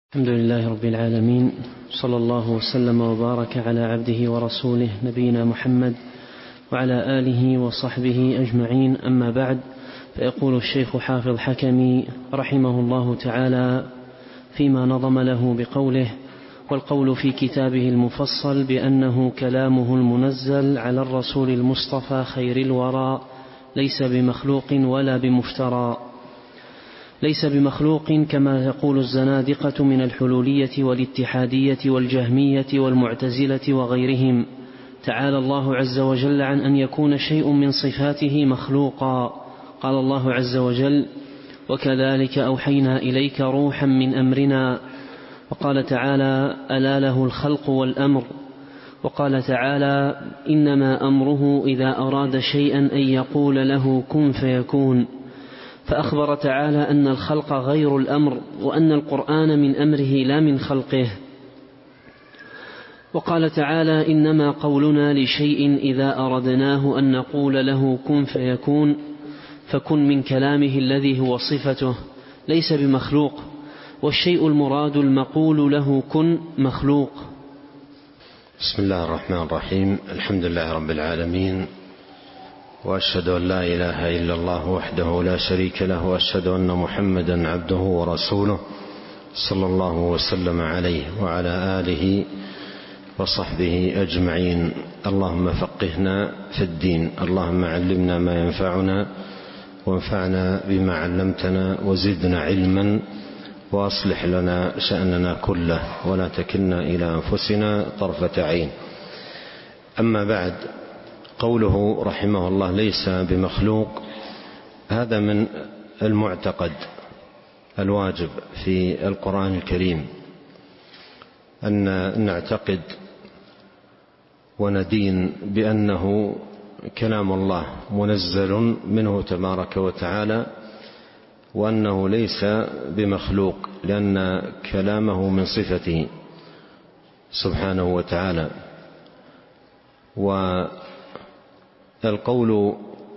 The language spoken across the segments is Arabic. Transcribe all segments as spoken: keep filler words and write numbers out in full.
الحمد لله رب العالمين، صلى الله وسلم وبارك على عبده ورسوله نبينا محمد وعلى آله وصحبه أجمعين. أما بعد، فيقول الشيخ حافظ حكمي رحمه الله تعالى فيما نظم له بقوله: والقول في كتابه المفصل بأنه كلامه المنزل على الرسول المصطفى خير الورى ليس بمخلوق ولا بمفترى، ليس بمخلوق كما يقول الزنادقة من الحلولية والاتحادية والجهمية والمعتزلة وغيرهم. تعالى الله عز وجل عن أن يكون شيء من صفاته مخلوقا. قال الله عز وجل: وكذلك أوحينا إليك روحا من أمرنا. وقال تعالى: ألا له الخلق والأمر. وقال تعالى: إنما أمره إذا أراد شيئا أن يقول له كن فيكون. فأخبر تعالى أن الخلق غير الأمر، وأن القرآن من أمره لا من خلقه. وقال تعالى: إنما قولنا لشيء إذا أردناه أن نقول له كن فيكون. فكن من كلامه الذي هو صفته ليس بمخلوق، والشيء المراد المقول له كن مخلوق. بسم الله الرحمن الرحيم. الحمد لله رب العالمين، وأشهد أن لا إله إلا الله وحده لا شريك له، وأشهد أن محمدا عبده ورسوله صلى الله وسلم عليه وعلى آله وصحبه أجمعين. اللهم فقهنا في الدين، اللهم علمنا ما ينفعنا وانفعنا بما علمتنا وزدنا علما، وأصلح لنا شأننا كله ولا تكلنا إلى أنفسنا طرفة عين. أما بعد، قوله رحمه الله ليس بمخلوق، هذا من المعتقد الواجب في القرآن الكريم، أن نعتقد وندين بأنه كلام الله منزل منه تبارك وتعالى، وأنه ليس بمخلوق، لأن كلامه من صفته سبحانه وتعالى. والقول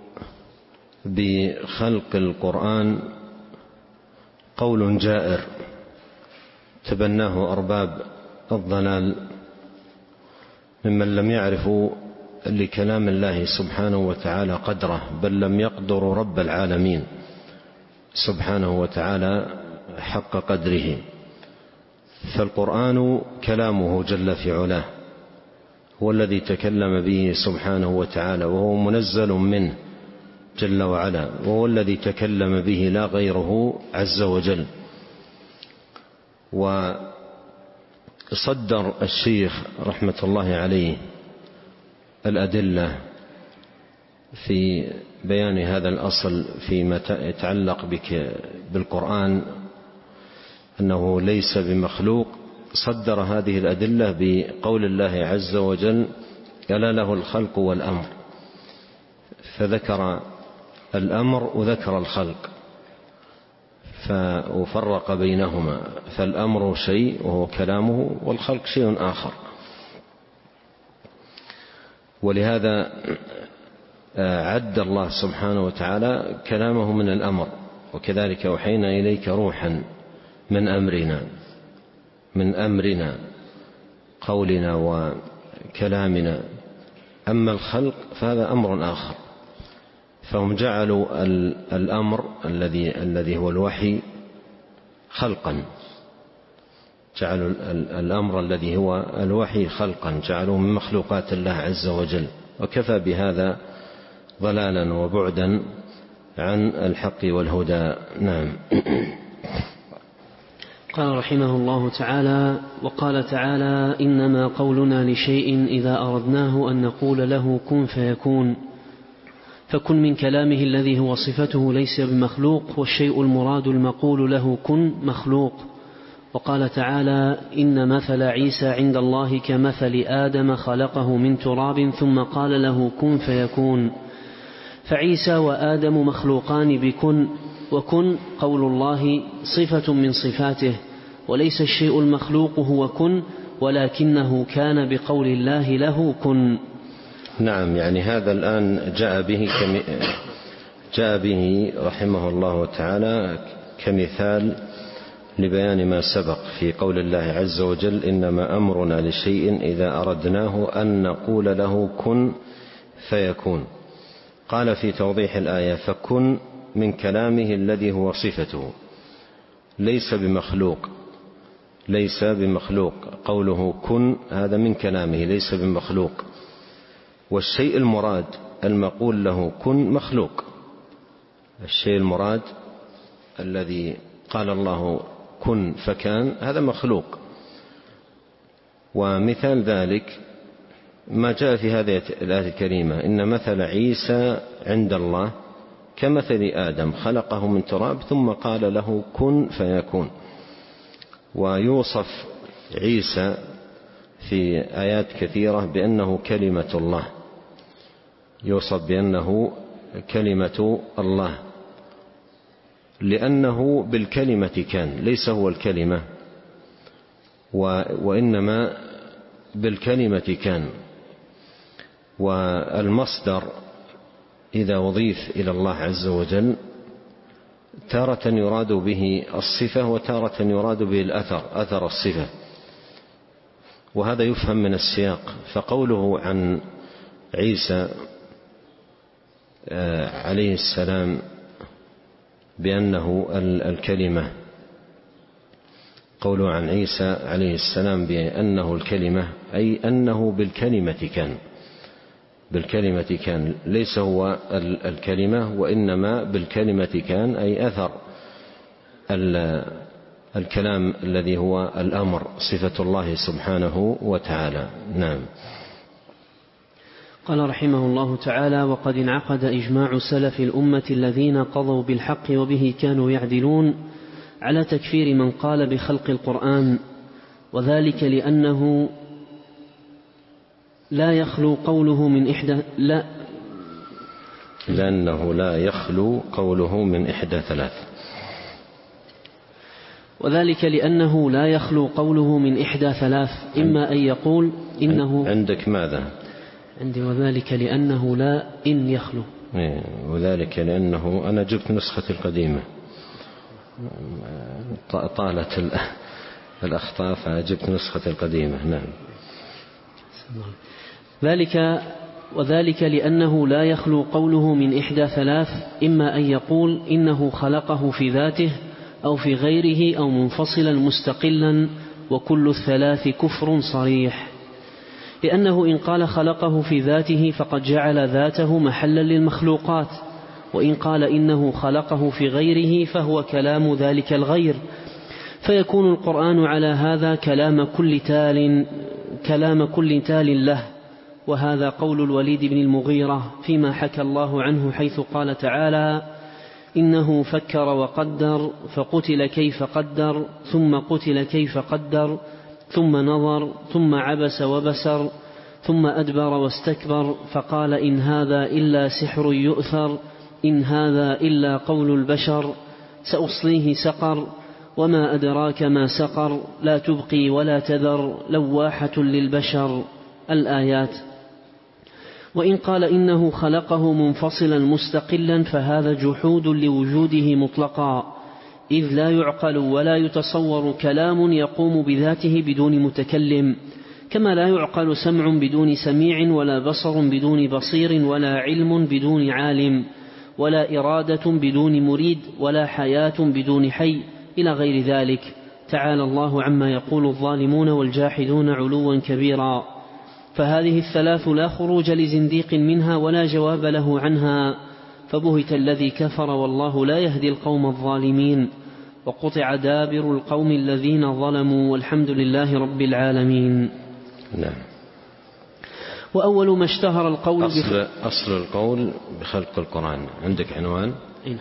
بخلق القرآن قول جائر تبناه أرباب الضلال ممن لم يعرفوا لكلام الله سبحانه وتعالى قدره، بل لم يقدروا رب العالمين سبحانه وتعالى حق قدره. فالقرآن كلامه جل في علاه، هو الذي تكلم به سبحانه وتعالى، وهو منزل منه جل وعلا، وهو الذي تكلم به لا غيره عز وجل. وصدر الشيخ رحمة الله عليه الأدلة في بيان هذا الأصل فيما يتعلق بك بالقرآن أنه ليس بمخلوق. صدر هذه الأدلة بقول الله عز وجل: ألا له الخلق والأمر. فذكر الأمر وذكر الخلق، ففرق بينهما، فالأمر شيء وهو كلامه، والخلق شيء آخر. ولهذا عد الله سبحانه وتعالى كلامه من الأمر: وكذلك أوحينا إليك روحا من أمرنا، من أمرنا قولنا وكلامنا. أما الخلق فهذا أمر آخر، فهم جعلوا الأمر الذي الذي هو الوحي خلقا، جعلوا الأمر الذي هو الوحي خلقا، جعلوه من مخلوقات الله عز وجل، وكفى بهذا ضلالا وبعدا عن الحق والهدى. نعم. قال رحمه الله تعالى: وقال تعالى: إنما قولنا لشيء إذا أردناه أن نقول له كن فيكون. فكن من كلامه الذي هو صفته ليس بمخلوق، والشيء المراد المقول له كن مخلوق. وقال تعالى: إن مثل عيسى عند الله كمثل آدم خلقه من تراب ثم قال له كن فيكون. فعيسى وآدم مخلوقان بكن، وكن قول الله صفة من صفاته، وليس الشيء المخلوق هو كن، ولكنه كان بقول الله له كن. نعم، يعني هذا الآن جاء به كم... جاء به رحمه الله تعالى كمثال لبيان ما سبق في قول الله عز وجل: إنما أمرنا لشيء إذا أردناه أن نقول له كن فيكون. قال في توضيح الآية: فكن من كلامه الذي هو صفته، ليس بمخلوق، ليس بمخلوق. قوله كن هذا من كلامه ليس بمخلوق، والشيء المراد المقول له كن مخلوق. الشيء المراد الذي قال الله كن فكان هذا مخلوق. ومثال ذلك ما جاء في هذه الآية الكريمة: إن مثل عيسى عند الله كمثل آدم خلقه من تراب ثم قال له كن فيكون. ويوصف عيسى في آيات كثيرة بأنه كلمة الله، يوصف بأنه كلمة الله، لأنه بالكلمة كان، ليس هو الكلمة وإنما بالكلمة كان. والمصدر إذا أضيف إلى الله عز وجل تارة يراد به الصفة وتارة يراد به الأثر، أثر الصفة، وهذا يفهم من السياق. فقوله عن عيسى عليه السلام بأنه الكلمة، قوله عن عيسى عليه السلام بأنه الكلمة أي أنه بالكلمة كان، بالكلمة كان، ليس هو الكلمة وإنما بالكلمة كان أي أثر الكلام الذي هو الأمر، صفة الله سبحانه وتعالى. نعم. قال رحمه الله تعالى: وقد انعقد إجماع سلف الأمة الذين قضوا بالحق وبه كانوا يعدلون على تكفير من قال بخلق القرآن، وذلك لأنه لا يخلو قوله من إحدى لا لأنه لا يخلو قوله من إحدى ثلاث وذلك لأنه لا يخلو قوله من إحدى ثلاث إما أن يقول إنه عندك ماذا؟ عندي وذلك لأنه لا إن يخلو، وذلك لأنه أنا جبت نسخة القديمة طالت الأخطاء فجبت نسخة القديمة. نعم. ذلك وذلك لأنه لا يخلو قوله من إحدى ثلاث إما أن يقول إنه خلقه في ذاته أو في غيره أو منفصلا مستقلا، وكل الثلاث كفر صريح، لأنه إن قال خلقه في ذاته فقد جعل ذاته محلا للمخلوقات، وإن قال إنه خلقه في غيره فهو كلام ذلك الغير، فيكون القرآن على هذا كلام كل تال كلام كل تال له. وهذا قول الوليد بن المغيرة فيما حكى الله عنه حيث قال تعالى: إنه فكر وقدر فقتل كيف قدر ثم قتل كيف قدر ثم نظر ثم عبس وبسر ثم أدبر واستكبر فقال إن هذا إلا سحر يؤثر إن هذا إلا قول البشر سأصليه سقر وما أدراك ما سقر لا تبقي ولا تذر لواحة للبشر. الآيات. وإن قال إنه خلقه منفصلا مستقلا فهذا جحود لوجوده مطلقا، إذ لا يعقل ولا يتصور كلام يقوم بذاته بدون متكلم، كما لا يعقل سمع بدون سميع ولا بصر بدون بصير ولا علم بدون عالم ولا إرادة بدون مريد ولا حياة بدون حي إلى غير ذلك. تعالى الله عما يقول الظالمون والجاحدون علوا كبيرا. فهذه الثلاث لا خروج لزنديق منها ولا جواب له عنها، فبهت الذي كفر والله لا يهدي القوم الظالمين، وقطع دابر القوم الذين ظلموا والحمد لله رب العالمين. نعم. وأول ما اشتهر القول أصل, أصل القول بخلق القرآن عندك عنوان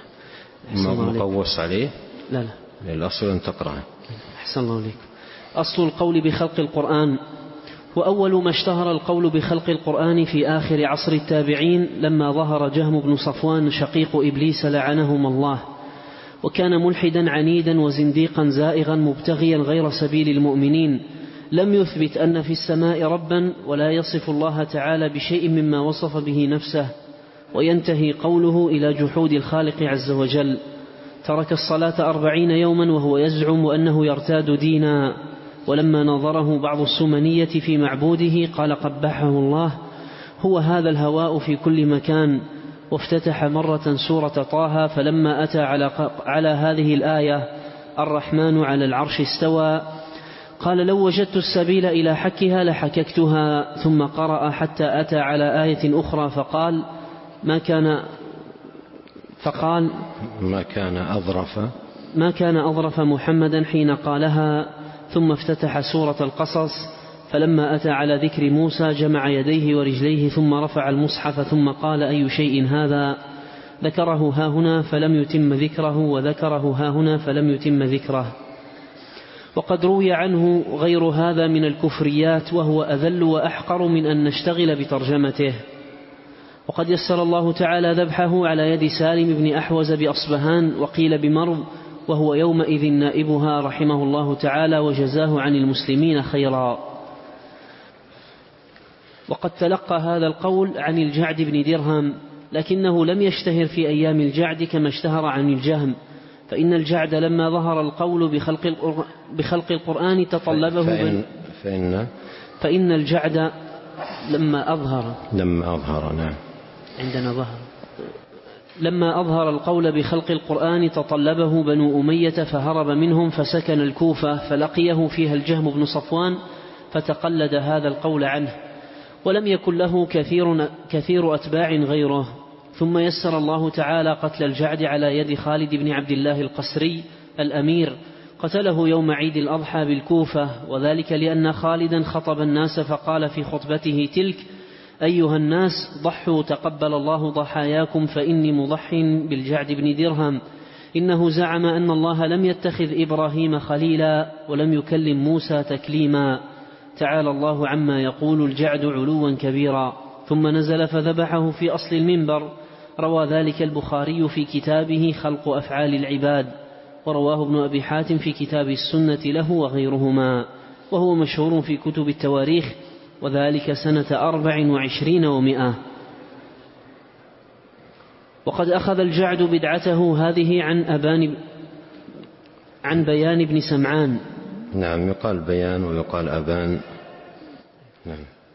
مقوس عليه؟ لا لا الأصل أن تقرأ. أحسن الله عليكم. أصل القول بخلق القرآن. وأول ما اشتهر القول بخلق القرآن في آخر عصر التابعين لما ظهر جهم بن صفوان شقيق إبليس لعنهم الله، وكان ملحدا عنيدا وزنديقا زائغا مبتغيا غير سبيل المؤمنين، لم يثبت أن في السماء ربا ولا يصف الله تعالى بشيء مما وصف به نفسه، وينتهي قوله إلى جحود الخالق عز وجل. ترك الصلاة أربعين يوما وهو يزعم أنه يرتاد دينا. ولما نظره بعض السمنية في معبوده قال قبحه الله: هو هذا الهواء في كل مكان. وافتتح مرة سورة طه، فلما أتى على, على هذه الآية: الرحمن على العرش استوى، قال: لو وجدت السبيل إلى حكها لحككتها. ثم قرأ حتى أتى على آية أخرى فقال: ما كان فقال ما كان أظرف ما كان أظرف محمدا حين قالها. ثم افتتح سورة القصص، فلما أتى على ذكر موسى جمع يديه ورجليه ثم رفع المصحف ثم قال: أي شيء هذا؟ ذكره هاهنا فلم يتم ذكره، وذكره هاهنا فلم يتم ذكره. وقد روي عنه غير هذا من الكفريات، وهو أذل وأحقر من أن نشتغل بترجمته. وقد يسر الله تعالى ذبحه على يد سالم بن أحوز بأصبهان، وقيل بمرو، وهو يومئذ نائبها رحمه الله تعالى وجزاه عن المسلمين خيرا. وقد تلقى هذا القول عن الجعد بن درهم، لكنه لم يشتهر في أيام الجعد كما اشتهر عن الجهم، فإن الجعد لما ظهر القول بخلق القرآن, بخلق القرآن تطلبه فإن, فإن, فإن الجعد لما أظهر لما أظهر نعم عندنا ظهر لما أظهر القول بخلق القرآن تطلبه بنو أمية فهرب منهم فسكن الكوفة، فلقيه فيها الجهم بن صفوان فتقلد هذا القول عنه، ولم يكن له كثير, كثير أتباع غيره. ثم يسر الله تعالى قتل الجعد على يد خالد بن عبد الله القسري الأمير، قتله يوم عيد الأضحى بالكوفة، وذلك لأن خالدا خطب الناس فقال في خطبته تلك: أيها الناس ضحوا تقبل الله ضحاياكم، فإني مضح بالجعد بن درهم، إنه زعم أن الله لم يتخذ إبراهيم خليلا ولم يكلم موسى تكليما، تعالى الله عما يقول الجعد علوا كبيرا. ثم نزل فذبحه في أصل المنبر. روى ذلك البخاري في كتابه خلق أفعال العباد، ورواه ابن أبي حاتم في كتاب السنة له وغيرهما، وهو مشهور في كتب التواريخ، وذلك سنة أربع وعشرين ومئة. وقد أخذ الجعد بدعته هذه عن أبان عن بيان بن سمعان. نعم، يقال بيان ويقال أبان. نعم.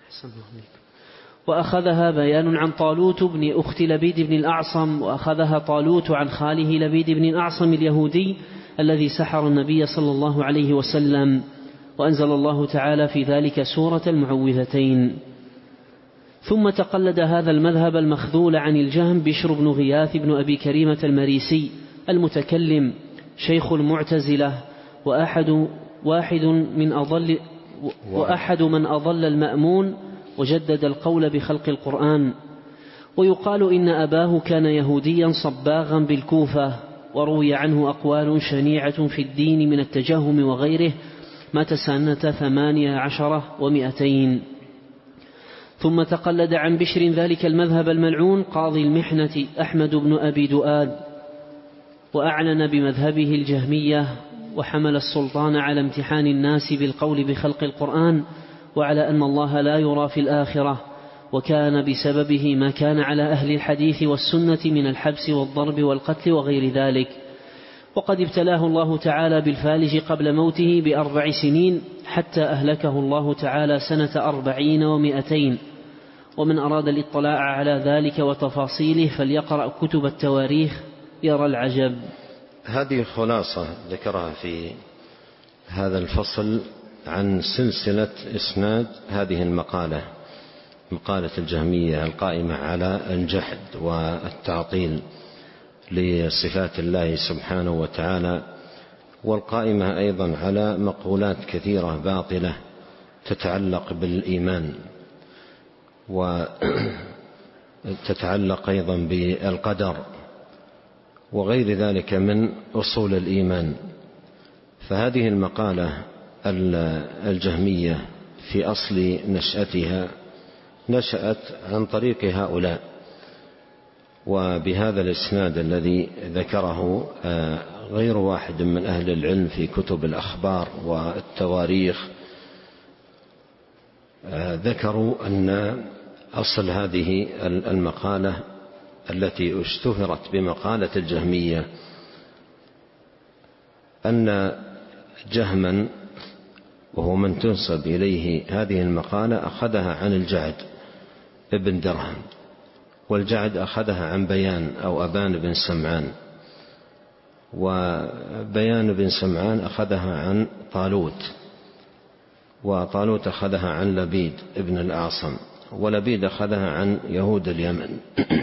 وأخذها بيان عن طالوت بن أخت لبيد بن الأعصم، وأخذها طالوت عن خاله لبيد بن الأعصم اليهودي الذي سحر النبي صلى الله عليه وسلم، وأنزل الله تعالى في ذلك سورة المعوذتين. ثم تقلد هذا المذهب المخذول عن الجهم بشر بن غياث بن أبي كريمة المريسي المتكلم شيخ المعتزلة، وأحد واحد من أضل وأحد من أضل المأمون، وجدد القول بخلق القرآن. ويقال إن أباه كان يهوديا صباغا بالكوفة، وروي عنه أقوال شنيعة في الدين من التجهم وغيره، مات سنة ثمانية عشر ومئتين. ثم تقلد عن بشر ذلك المذهب الملعون قاضي المحنة أحمد بن أبي دؤاد، وأعلن بمذهبه الجهمية، وحمل السلطان على امتحان الناس بالقول بخلق القرآن، وعلى أن الله لا يرى في الآخرة، وكان بسببه ما كان على أهل الحديث والسنة من الحبس والضرب والقتل وغير ذلك. وقد ابتلاه الله تعالى بالفالج قبل موته بأربع سنين، حتى أهلكه الله تعالى سنة أربعين ومئتين. ومن أراد الاطلاع على ذلك وتفاصيله فليقرأ كتب التواريخ يرى العجب. هذه خلاصة ذكرها في هذا الفصل عن سلسلة إسناد هذه المقالة، مقالة الجهمية القائمة على الجحد والتعطيل لصفات الله سبحانه وتعالى، والقائمة أيضا على مقولات كثيرة باطلة تتعلق بالإيمان، وتتعلق أيضا بالقدر وغير ذلك من أصول الإيمان. فهذه المقالة الجهمية في أصل نشأتها نشأت عن طريق هؤلاء، وبهذا الإسناد الذي ذكره غير واحد من أهل العلم في كتب الأخبار والتواريخ ذكروا أن أصل هذه المقالة التي اشتهرت بمقالة الجهمية أن جهما وهو من تنسب إليه هذه المقالة أخذها عن الجعد ابن درهم، والجعد أخذها عن بيان أو أبان بن سمعان، وبيان بن سمعان أخذها عن طالوت، وطالوت أخذها عن لبيد ابن الأعصم، ولبيد أخذها عن يهود اليمن.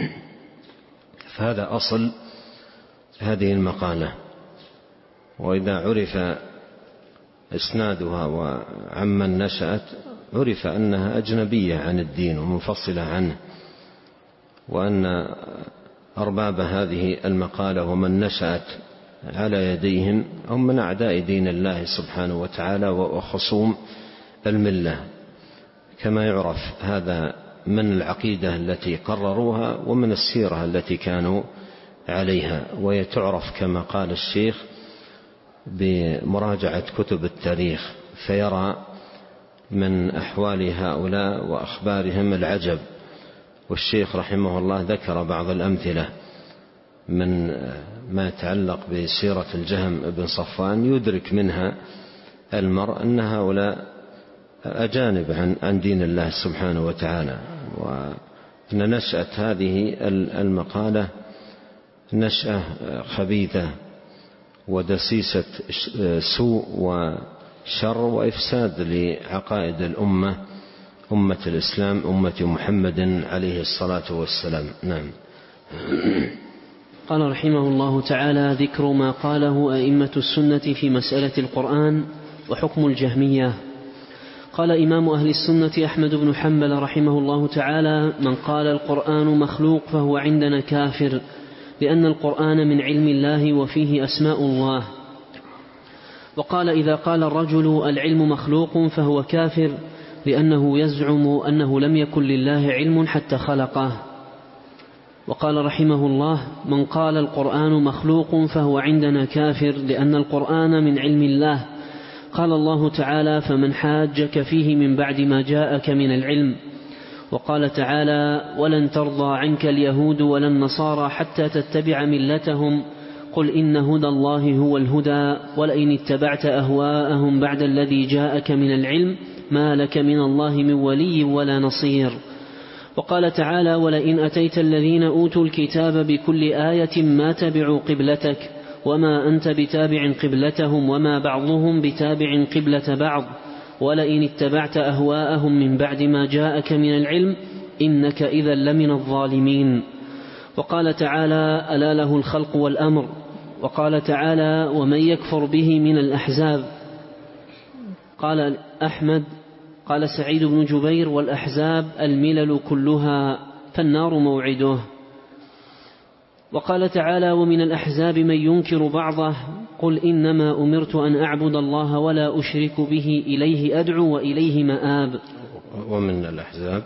فهذا أصل هذه المقالة. وإذا عرف إسنادها وعمن نشأت عرف أنها أجنبية عن الدين ومنفصلة عنه، وأن أرباب هذه المقالة ومن نشأت على يديهم هم من أعداء دين الله سبحانه وتعالى وخصوم الملة، كما يعرف هذا من العقيدة التي قرروها ومن السيرة التي كانوا عليها. ويتعرف كما قال الشيخ بمراجعة كتب التاريخ، فيرى من أحوال هؤلاء وأخبارهم العجب. والشيخ رحمه الله ذكر بعض الأمثلة من ما يتعلق بسيرة الجهم بن صفوان، يدرك منها المرء أن هؤلاء أجانب عن عن دين الله سبحانه وتعالى، وأن نشأة هذه المقالة نشأة خبيثة ودسيسة سوء وشر وإفساد لعقائد الأمة، أمة الإسلام، أمة محمد عليه الصلاة والسلام. نعم. قال رحمه الله تعالى: ذكر ما قاله أئمة السنة في مسألة القرآن وحكم الجهمية. قال إمام أهل السنة أحمد بن حنبل رحمه الله تعالى: من قال القرآن مخلوق فهو عندنا كافر، لأن القرآن من علم الله وفيه أسماء الله. وقال: إذا قال الرجل العلم مخلوق فهو كافر، لأنه يزعم أنه لم يكن لله علم حتى خلقه. وقال رحمه الله: من قال القرآن مخلوق فهو عندنا كافر، لأن القرآن من علم الله. قال الله تعالى: فمن حاجك فيه من بعد ما جاءك من العلم. وقال تعالى: ولن ترضى عنك اليهود ولا النصارى حتى تتبع ملتهم، قل إن هدى الله هو الهدى، ولئن اتبعت أهواءهم بعد الذي جاءك من العلم ما لك من الله من ولي ولا نصير. وقال تعالى: ولئن أتيت الذين أوتوا الكتاب بكل آية ما تبعوا قبلتك، وما أنت بتابع قبلتهم، وما بعضهم بتابع قبلة بعض، ولئن اتبعت أهواءهم من بعد ما جاءك من العلم إنك إذا لمن الظالمين. وقال تعالى: ألا له الخلق والأمر. وقال تعالى: ومن يكفر به من الأحزاب. قال أحمد قال سعيد بن جبير: والأحزاب الملل كلها، فالنار موعده. وقال تعالى: ومن الأحزاب من ينكر بعضه، قل إنما أمرت أن أعبد الله ولا أشرك به إليه أدعو وإليه مآب. ومن الأحزاب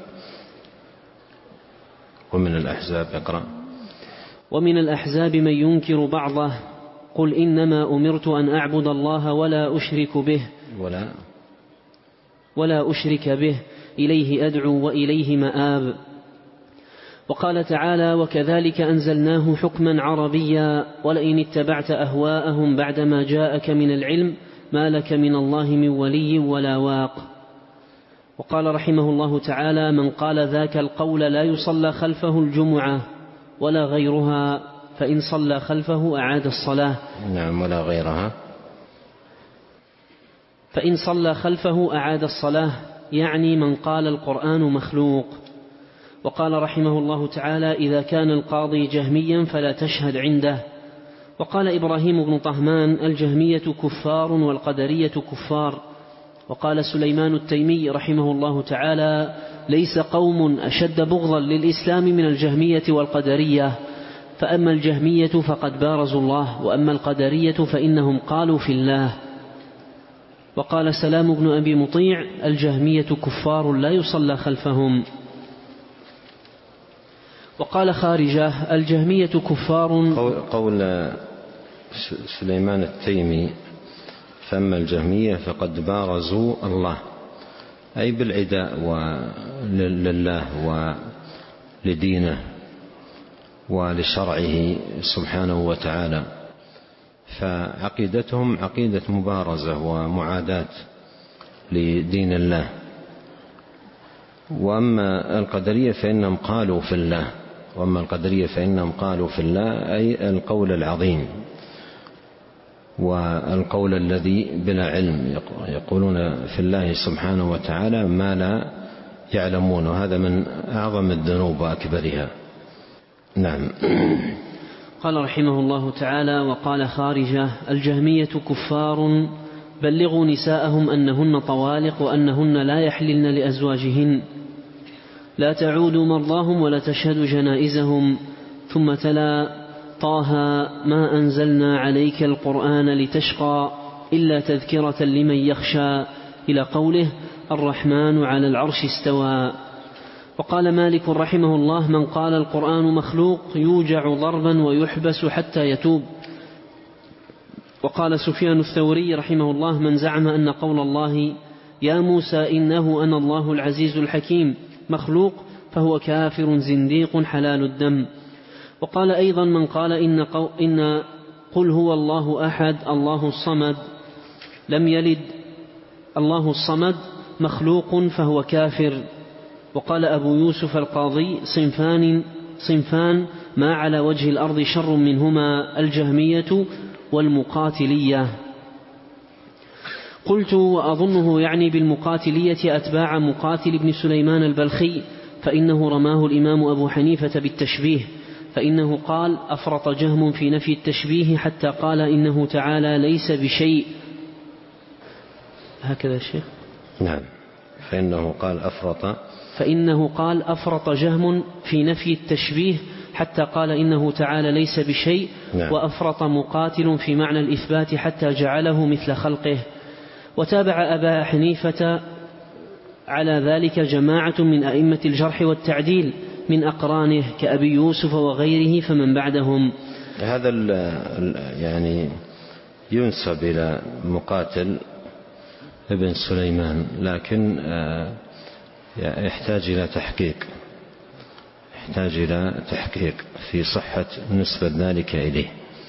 ومن الأحزاب اقرأ. ومن الأحزاب من ينكر بعضه، قل إنما أمرت أن أعبد الله ولا أشرك به ولا ولا أشرك به إليه أدعو وإليه مآب. وقال تعالى: وكذلك أنزلناه حكما عربيا، ولئن اتبعت أهواءهم بعدما جاءك من العلم ما لك من الله من ولي ولا واق. وقال رحمه الله تعالى: من قال ذاك القول لا يصلى خلفه الجمعة ولا غيرها، فإن صلى خلفه أعاد الصلاة. نعم. ولا غيرها. فإن صلى خلفه أعاد الصلاة، يعني من قال القرآن مخلوق. وقال رحمه الله تعالى: إذا كان القاضي جهميا فلا تشهد عنده. وقال إبراهيم بن طهمان: الجهمية كفار والقدرية كفار. وقال سليمان التيمي رحمه الله تعالى: ليس قوم أشد بغضا للإسلام من الجهمية والقدرية، فأما الجهمية فقد بارزوا الله، وأما القدرية فإنهم قالوا في الله. وقال سلام بن أبي مطيع: الجهمية كفار لا يصلى خلفهم. وقال خارجة: الجهمية كفار. قول سليمان التيمي: فأما الجهمية فقد بارزوا الله، أي بالعداء لله ولدينه ولشرعه سبحانه وتعالى. فعقيدتهم عقيدة مبارزة ومعاداة لدين الله. وأما القدرية فإنهم قالوا في الله وأما القدرية فإنهم قالوا في الله أي القول العظيم والقول الذي بلا علم، يقولون في الله سبحانه وتعالى ما لا يعلمون، وهذا من أعظم الذنوب وأكبرها. نعم. قال رحمه الله تعالى: وقال خارجة: الجهمية كفار بلغوا نساءهم أنهن طوالق وأنهن لا يحللن لأزواجهن لا تعودوا مرضاهم ولا تشهدوا جنائزهم. ثم تلا: طه ما أنزلنا عليك القرآن لتشقى إلا تذكرة لمن يخشى، إلى قوله: الرحمن على العرش استوى. وقال مالك رحمه الله: من قال القرآن مخلوق يوجع ضربا ويحبس حتى يتوب. وقال سفيان الثوري رحمه الله: من زعم أن قول الله يا موسى إنه أنا الله العزيز الحكيم مخلوق فهو كافر زنديق حلال الدم. وقال أيضا: من قال إن, قو إن قل هو الله أحد الله الصمد لم يلد الله الصمد مخلوق فهو كافر. وقال أبو يوسف القاضي: صنفان, صنفان ما على وجه الأرض شر منهما الجهمية والمقاتلية. قلت: وأظنه يعني بالمقاتلية أتباع مقاتل بن سليمان البلخي، فإنه رماه الإمام أبو حنيفة بالتشبيه، فإنه قال: أفرط جهم في نفي التشبيه حتى قال إنه تعالى ليس بشيء. هكذا الشيخ. نعم. فإنه قال أفرط فإنه قال أفرط جهم في نفي التشبيه حتى قال إنه تعالى ليس بشيء. نعم. وأفرط مقاتل في معنى الإثبات حتى جعله مثل خلقه. وتابع أبا حنيفة على ذلك جماعة من أئمة الجرح والتعديل من أقرانه كأبي يوسف وغيره فمن بعدهم. هذا يعني ينسب إلى مقاتل ابن سليمان، لكن يحتاج إلى تحقيق يحتاج إلى تحقيق في صحة نسبة ذلك إليه.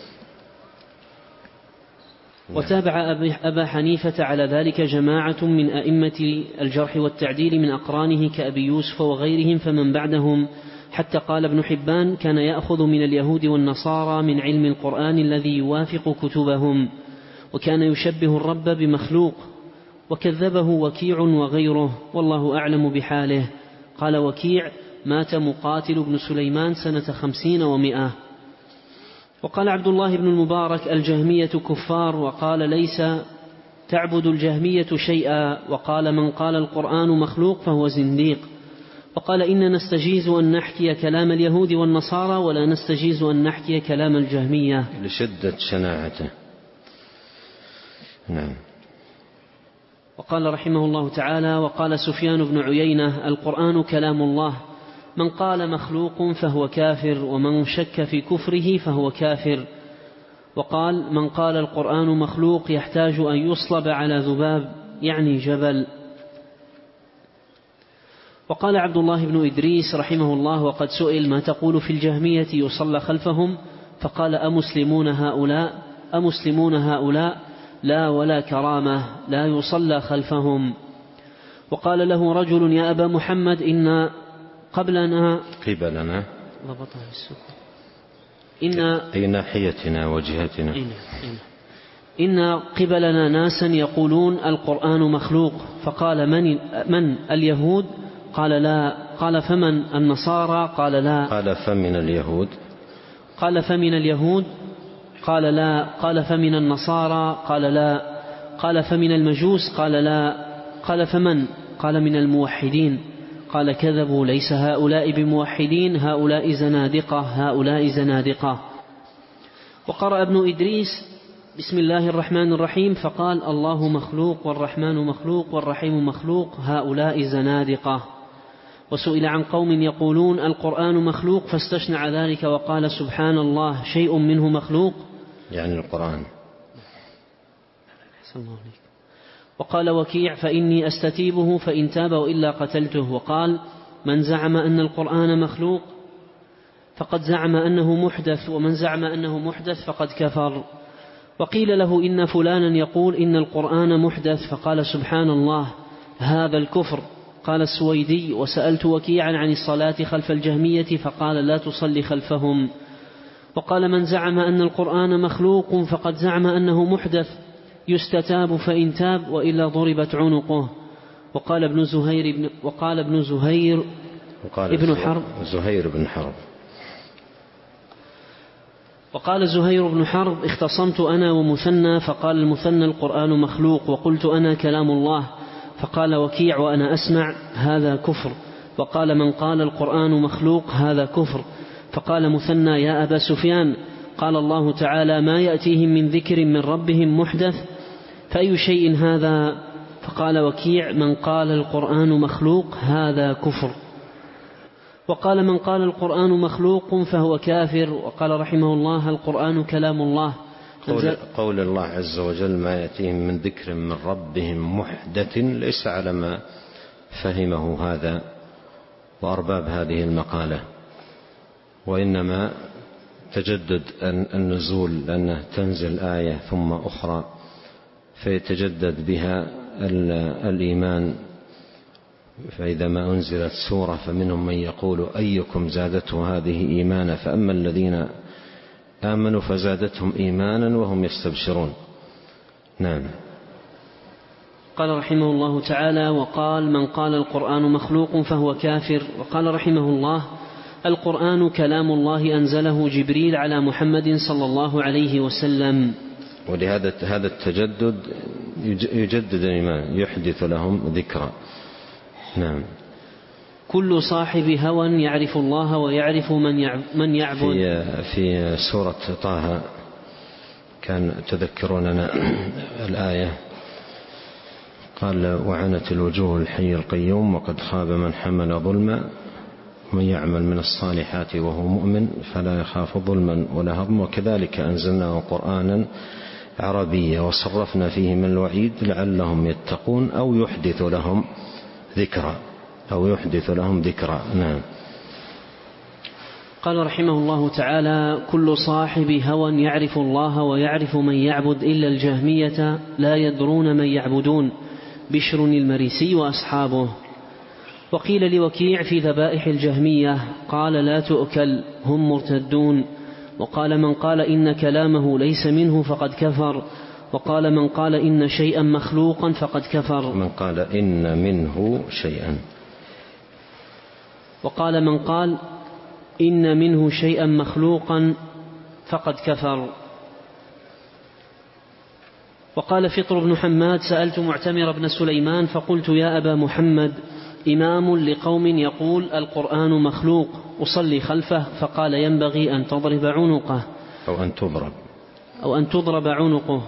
وتابع أبا حنيفة على ذلك جماعة من أئمة الجرح والتعديل من أقرانه كأبي يوسف وغيرهم فمن بعدهم، حتى قال ابن حبان: كان يأخذ من اليهود والنصارى من علم القرآن الذي يوافق كتبهم، وكان يشبه الرب بمخلوق، وكذبه وكيع وغيره، والله أعلم بحاله. قال وكيع: مات مقاتل بن سليمان سنة خمسين ومئة. وقال عبد الله بن المبارك: الجهمية كفار. وقال: ليس تعبد الجهمية شيئا. وقال: من قال القرآن مخلوق فهو زنديق. وقال: إن نستجيز أن نحكي كلام اليهود والنصارى ولا نستجيز أن نحكي كلام الجهمية لشدة شناعته. نعم. وقال رحمه الله تعالى: وقال سفيان بن عيينة: القرآن كلام الله، من قال مخلوق فهو كافر، ومن شك في كفره فهو كافر. وقال: من قال القرآن مخلوق يحتاج أن يصلب على ذباب، يعني جبل. وقال عبد الله بن إدريس رحمه الله وقد سئل: ما تقول في الجهمية يصلى خلفهم؟ فقال: أمسلمون هؤلاء أمسلمون هؤلاء لا ولا كرامة، لا يصلى خلفهم. وقال له رجل: يا أبا محمد إن قبلنا قبلنا إن أي ناحيتنا وجهتنا إن, إن قبلنا ناسا يقولون القرآن مخلوق. فقال: من, من اليهود؟ قال: لا. قال: فمن النصارى؟ قال: لا. قال: فمن اليهود؟ قال: فمن اليهود؟ قال: لا. قال: فمن النصارى؟ قال: لا. قال: فمن المجوس؟ قال: لا. قال: فمن؟ قال: من الموحدين. قال: كذبوا، ليس هؤلاء بموحدين، هؤلاء زنادقة هؤلاء زنادقة. وقرأ ابن إدريس: بسم الله الرحمن الرحيم، فقال: الله مخلوق والرحمن مخلوق والرحيم مخلوق، هؤلاء زنادقة. وسئل عن قوم يقولون القرآن مخلوق فاستشنع ذلك وقال: سبحان الله، شيء منه مخلوق، يعني القرآن. وقال وكيع: فإني أستتيبه فإن تاب وإلا قتلته. وقال: من زعم أن القرآن مخلوق فقد زعم أنه محدث، ومن زعم أنه محدث فقد كفر. وقيل له إن فلانا يقول إن القرآن محدث، فقال سبحان الله هذا الكفر. قال السويدي: وسألت وكيعا عن الصلاة خلف الجهمية فقال لا تصلي خلفهم. وقال: من زعم أن القرآن مخلوق فقد زعم أنه محدث، يستتاب فإن تاب وإلا ضربت عنقه. وقال ابن زهير ابن وقال ابن زهير وقال ابن حرب زهير بن حرب وقال زهير بن حرب: اختصمت أنا ومثنى، فقال المثنى القرآن مخلوق، وقلت أنا كلام الله. فقال وكيع وأنا أسمع: هذا كفر. وقال: من قال القرآن مخلوق هذا كفر. فقال مثنى: يا أبا سفيان، قال الله تعالى: ما يأتيهم من ذكر من ربهم محدث، فأي شيء هذا؟ فقال وكيع: من قال القرآن مخلوق هذا كفر. وقال: من قال القرآن مخلوق فهو كافر. وقال رحمه الله: القرآن كلام الله. قول, قول الله عز وجل: ما يأتيهم من ذكر من ربهم محدث، ليس على ما فهمه هذا وأرباب هذه المقالة، وإنما تجدد النزول، لأنه تنزل آية ثم أخرى فيتجدد بها الإيمان. فإذا ما أنزلت سورة فمنهم من يقول أيكم زادته هذه إيمانا، فأما الذين آمنوا فزادتهم إيمانا وهم يستبشرون. نعم. قال رحمه الله تعالى: وقال: من قال القرآن مخلوق فهو كافر. وقال رحمه الله: القرآن كلام الله أنزله جبريل على محمد صلى الله عليه وسلم. ولهذا هذا التجدد يجدد الإيمان، يحدث لهم ذكرى. نعم. كل صاحب هوى يعرف الله ويعرف من يعبد. في, في سورة طه كان تذكروننا الآية، قال: وعنت الوجوه الحي القيوم وقد خاب من حمل ظلما ومن يعمل من الصالحات وهو مؤمن فلا يخاف ظلما ولا هضما. وكذلك أنزلناه قرآنا عربيا وصرفنا فيه من الوعيد لعلهم يتقون أو يحدث لهم ذكرى أو يحدث لهم ذكرى. نعم. قال رحمه الله تعالى: كل صاحب هوى يعرف الله ويعرف من يعبد إلا الجهمية لا يدرون من يعبدون، بشر المريسي وأصحابه. وقيل لوكيع في ذبائح الجهمية: قال: لا تؤكل، هم مرتدون. وقال: من قال إن كلامه ليس منه فقد كفر. وقال: من قال إن شيئا مخلوقا فقد كفر. من قال إن منه شيئا وقال: من قال إن منه شيئا مخلوقا فقد كفر. وقال فطر بن حماد: سألت معتمر بن سليمان فقلت: يا أبا محمد، إمام لقوم يقول القرآن مخلوق أصلي خلفه، فقال: ينبغي أن تضرب عنقه أو أن تضرب أو أن تضرب عنقه.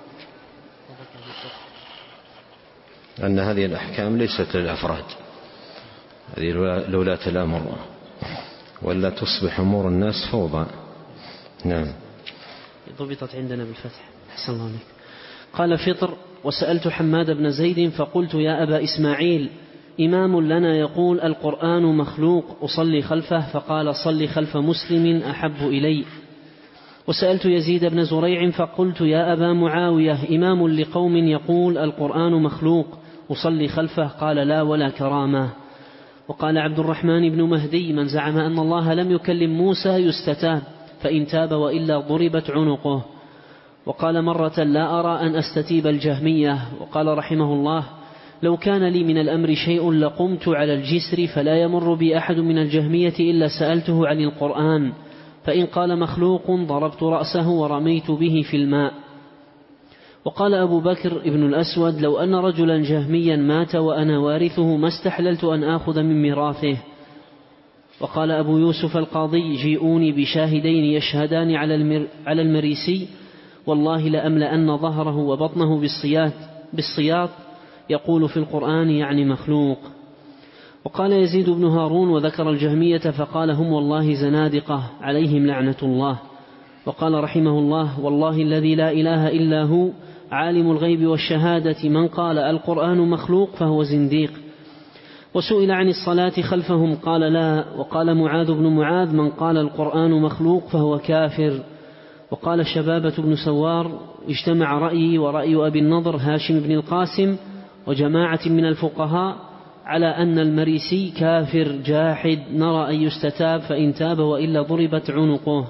أن هذه الأحكام ليست للأفراد، هذه لولاة الأمر، ولا تصبح أمور الناس فوضى. نعم. ضبطت عندنا بالفتح. أحسن الله عليك. قال فطر: وسألت حماد بن زيد فقلت: يا أبا إسماعيل، إمام لنا يقول القرآن مخلوق أصلي خلفه، فقال: صلي خلف مسلم أحب إلي. وسألت يزيد بن زريع فقلت: يا أبا معاوية، إمام لقوم يقول القرآن مخلوق أصلي خلفه، قال: لا ولا كرامة. وقال عبد الرحمن بن مهدي: من زعم أن الله لم يكلم موسى يستتاب، فإن تاب وإلا ضربت عنقه. وقال مرة: لا أرى أن أستتيب الجهمية. وقال رحمه الله: لو كان لي من الأمر شيء لقمت على الجسر فلا يمر بي أحد من الجهمية إلا سألته عن القرآن، فإن قال مخلوق ضربت رأسه ورميت به في الماء. وقال أبو بكر ابن الأسود: لو أن رجلا جهميا مات وأنا وارثه ما استحللت أن آخذ من ميراثه. وقال أبو يوسف القاضي: جيئوني بشاهدين يشهدان على المريسي، والله لأملأن ظهره وبطنه بالصياط, بالصياط يقول في القرآن يعني مخلوق. وقال يزيد بن هارون: وذكر الجهمية فقال: هم والله زنادقة عليهم لعنة الله. وقال رحمه الله: والله الذي لا إله إلا هو عالم الغيب والشهادة، من قال القرآن مخلوق فهو زنديق. وسئل عن الصلاة خلفهم قال: لا. وقال معاذ بن معاذ: من قال القرآن مخلوق فهو كافر. وقال شبابة بن سوار: اجتمع رأيي ورأي أبي النضر هاشم بن القاسم وجماعة من الفقهاء على أن المريسي كافر جاحد، نرى أن يستتاب فإن تاب وإلا ضربت عنقه.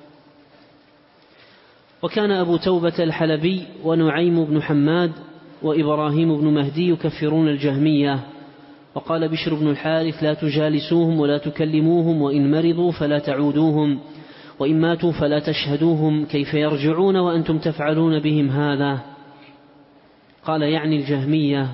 وكان أبو توبة الحلبي ونعيم بن حماد وإبراهيم بن مهدي يكفرون الجهمية. وقال بشر بن الحارث لا تجالسوهم ولا تكلموهم، وإن مرضوا فلا تعودوهم، وإن ماتوا فلا تشهدوهم، كيف يرجعون وأنتم تفعلون بهم هذا؟ قال يعني الجهمية.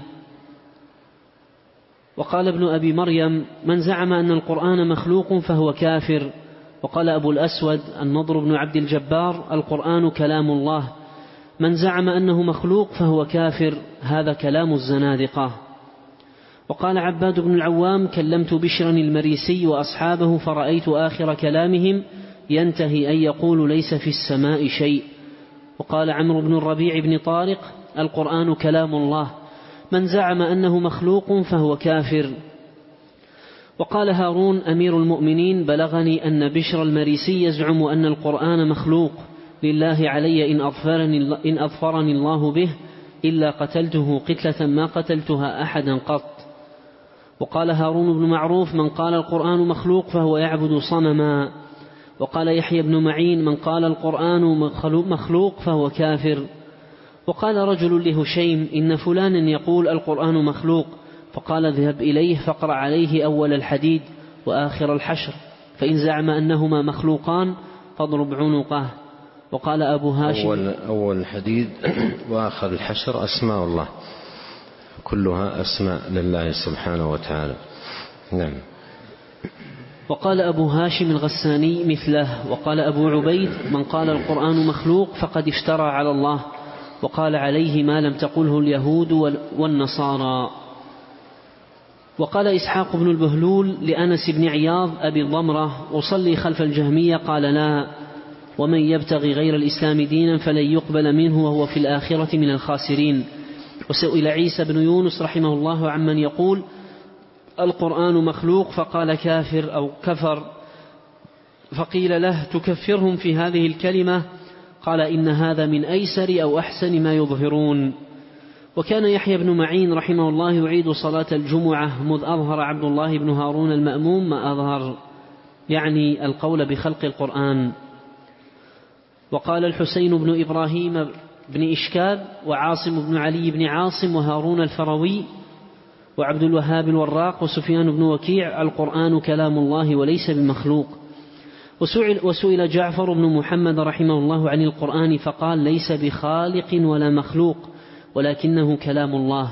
وقال ابن أبي مريم من زعم أن القرآن مخلوق فهو كافر. وقال أبو الأسود النضر بن عبد الجبار القرآن كلام الله، من زعم أنه مخلوق فهو كافر، هذا كلام الزنادقة. وقال عباد بن العوام كلمت بشرا المريسي وأصحابه فرأيت آخر كلامهم ينتهي أن يقول ليس في السماء شيء. وقال عمرو بن الربيع بن طارق القرآن كلام الله، من زعم أنه مخلوق فهو كافر. وقال هارون أمير المؤمنين بلغني أن بشر المريسي يزعم أن القرآن مخلوق، لله علي إن أظفرني, إن أظفرني الله به إلا قتلته قتلة ما قتلتها أحدا قط. وقال هارون بن معروف من قال القرآن مخلوق فهو يعبد صنما. وقال يحيى بن معين من قال القرآن مخلوق فهو كافر. وقال رجل لهشيم إن فلانا يقول القرآن مخلوق، فقال اذهب إليه فاقرأ عليه أول الحديد وآخر الحشر، فإن زعم أنهما مخلوقان فاضرب عنقه. وقال أبو هاشم أول, أول الحديد وآخر الحشر أسماء الله، كلها أسماء لله سبحانه وتعالى. نعم. وقال أبو هاشم الغساني مثله. وقال أبو عبيد من قال القرآن مخلوق فقد افترى على الله، وقال عليه ما لم تقله اليهود والنصارى. وقال إسحاق بن البهلول لأنس بن عياض أبي الضمرة أصلي خلف الجهمية؟ قال لا، ومن يبتغي غير الإسلام دينا فلن يقبل منه وهو في الآخرة من الخاسرين. وسئل عيسى بن يونس رحمه الله عمن يقول القرآن مخلوق فقال كافر أو كفر، فقيل له تكفرهم في هذه الكلمة؟ قال إن هذا من أيسر أو أحسن ما يظهرون. وكان يحيى بن معين رحمه الله يعيد صلاة الجمعة مذ أظهر عبد الله بن هارون المأموم ما أظهر، يعني القول بخلق القرآن. وقال الحسين بن إبراهيم بن إشكاب وعاصم بن علي بن عاصم وهارون الفروي وعبد الوهاب الوراق وسفيان بن وكيع القرآن كلام الله وليس بمخلوق. وسئل, وسئل جعفر بن محمد رحمه الله عن القرآن فقال ليس بخالق ولا مخلوق ولكنه كلام الله.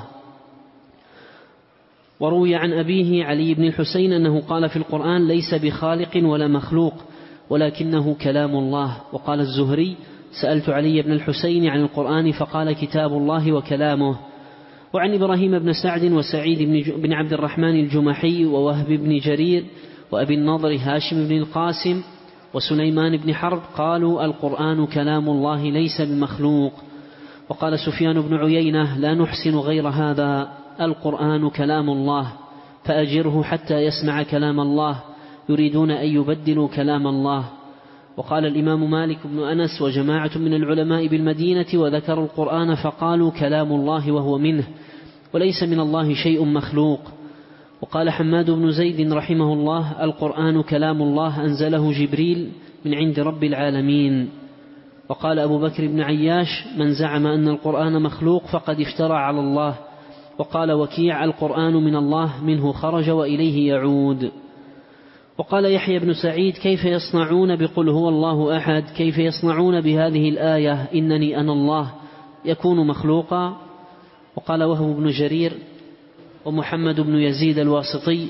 وروي عن أبيه علي بن الحسين أنه قال في القرآن ليس بخالق ولا مخلوق ولكنه كلام الله. وقال الزهري سألت علي بن الحسين عن القرآن فقال كتاب الله وكلامه. وعن إبراهيم بن سعد وسعيد بن عبد الرحمن الجمحي ووهب بن جرير وأبي النضر هاشم بن القاسم وسليمان بن حرب قالوا القرآن كلام الله ليس بمخلوق. وقال سفيان بن عيينة لا نحسن غير هذا، القرآن كلام الله فأجره حتى يسمع كلام الله، يريدون أن يبدلوا كلام الله. وقال الإمام مالك بن أنس وجماعة من العلماء بالمدينة وذكروا القرآن فقالوا كلام الله وهو منه وليس من الله شيء مخلوق. وقال حماد بن زيد رحمه الله القرآن كلام الله أنزله جبريل من عند رب العالمين. وقال أبو بكر بن عياش من زعم أن القرآن مخلوق فقد افترى على الله. وقال وكيع القرآن من الله منه خرج وإليه يعود. وقال يحيى بن سعيد كيف يصنعون بقل هو الله أحد، كيف يصنعون بهذه الآية إنني أنا الله يكون مخلوقا. وقال وهب بن جرير ومحمد بن يزيد الواسطي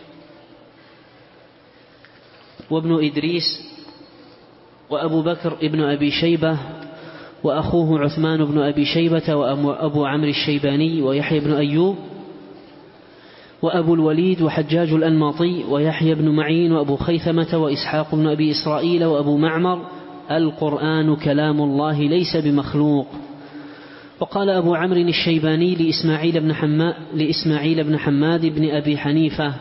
وابن إدريس وأبو بكر ابن أبي شيبة وأخوه عثمان بن أبي شيبة وأبو عمرو الشيباني ويحيى بن أيوب وأبو الوليد وحجاج الأنماطي ويحيى بن معين وأبو خيثمة وإسحاق بن أبي إسرائيل وأبو معمر القرآن كلام الله ليس بمخلوق. وقال أبو عمرو الشيباني لإسماعيل بن حماد, لإسماعيل بن حماد بن أبي حنيفة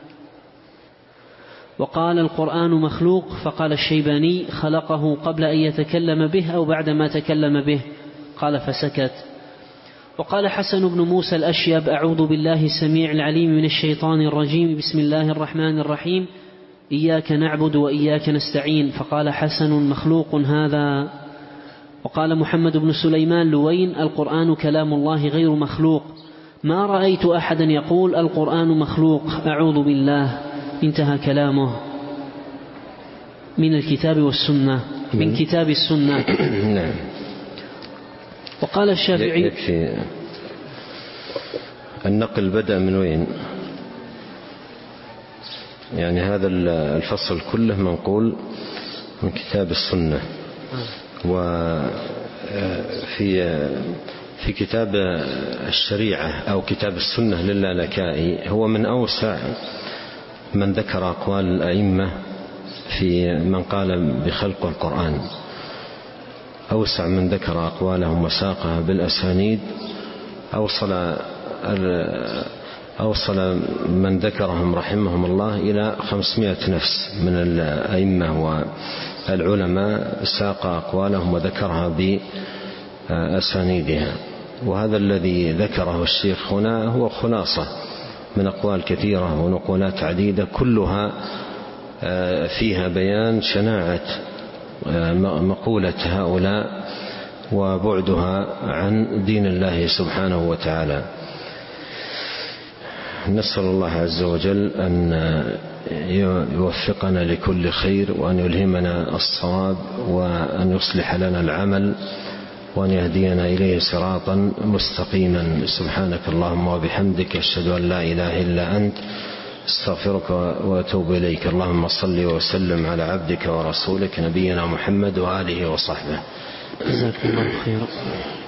وقال القرآن مخلوق، فقال الشيباني خلقه قبل أن يتكلم به أو بعد ما تكلم به، قال فسكت. وقال حسن بن موسى الأشيب: أعوذ بالله السميع العليم من الشيطان الرجيم، بسم الله الرحمن الرحيم، إياك نعبد وإياك نستعين. فقال حسن: مخلوق هذا. وقال محمد بن سليمان لوين: القرآن كلام الله غير مخلوق، ما رأيت أحدا يقول القرآن مخلوق، أعوذ بالله. انتهى كلامه من الكتاب والسنة، من كتاب السنة. وقال الشافعي: يكفي النقل بدأ من وين؟ يعني هذا الفصل كله منقول من كتاب السنة. وفي في كتاب الشريعة أو كتاب السنة للالكائي هو من أوسع من ذكر أقوال الأئمة في من قال بخلق القرآن، أوسع من ذكر أقوالهم وساقها بالأسانيد، أوصل أوصل من ذكرهم رحمهم الله إلى خمسمائة نفس من الأئمة والعلماء، ساق أقوالهم وذكرها بأسانيدها. وهذا الذي ذكره الشيخ هنا هو خلاصة من أقوال كثيرة ونقولات عديدة، كلها فيها بيان شناعة مقولة هؤلاء وبعدها عن دين الله سبحانه وتعالى. نسأل الله عز وجل أن يوفقنا لكل خير، وأن يلهمنا الصواب، وأن يصلح لنا العمل، وأن يهدينا إليه صراطا مستقيما. سبحانك اللهم وبحمدك، أشهد أن لا إله إلا أنت، استغفرك وأتوب إليك. اللهم صل وسلم على عبدك ورسولك نبينا محمد وآله وصحبه. جزاكم الله خيرا.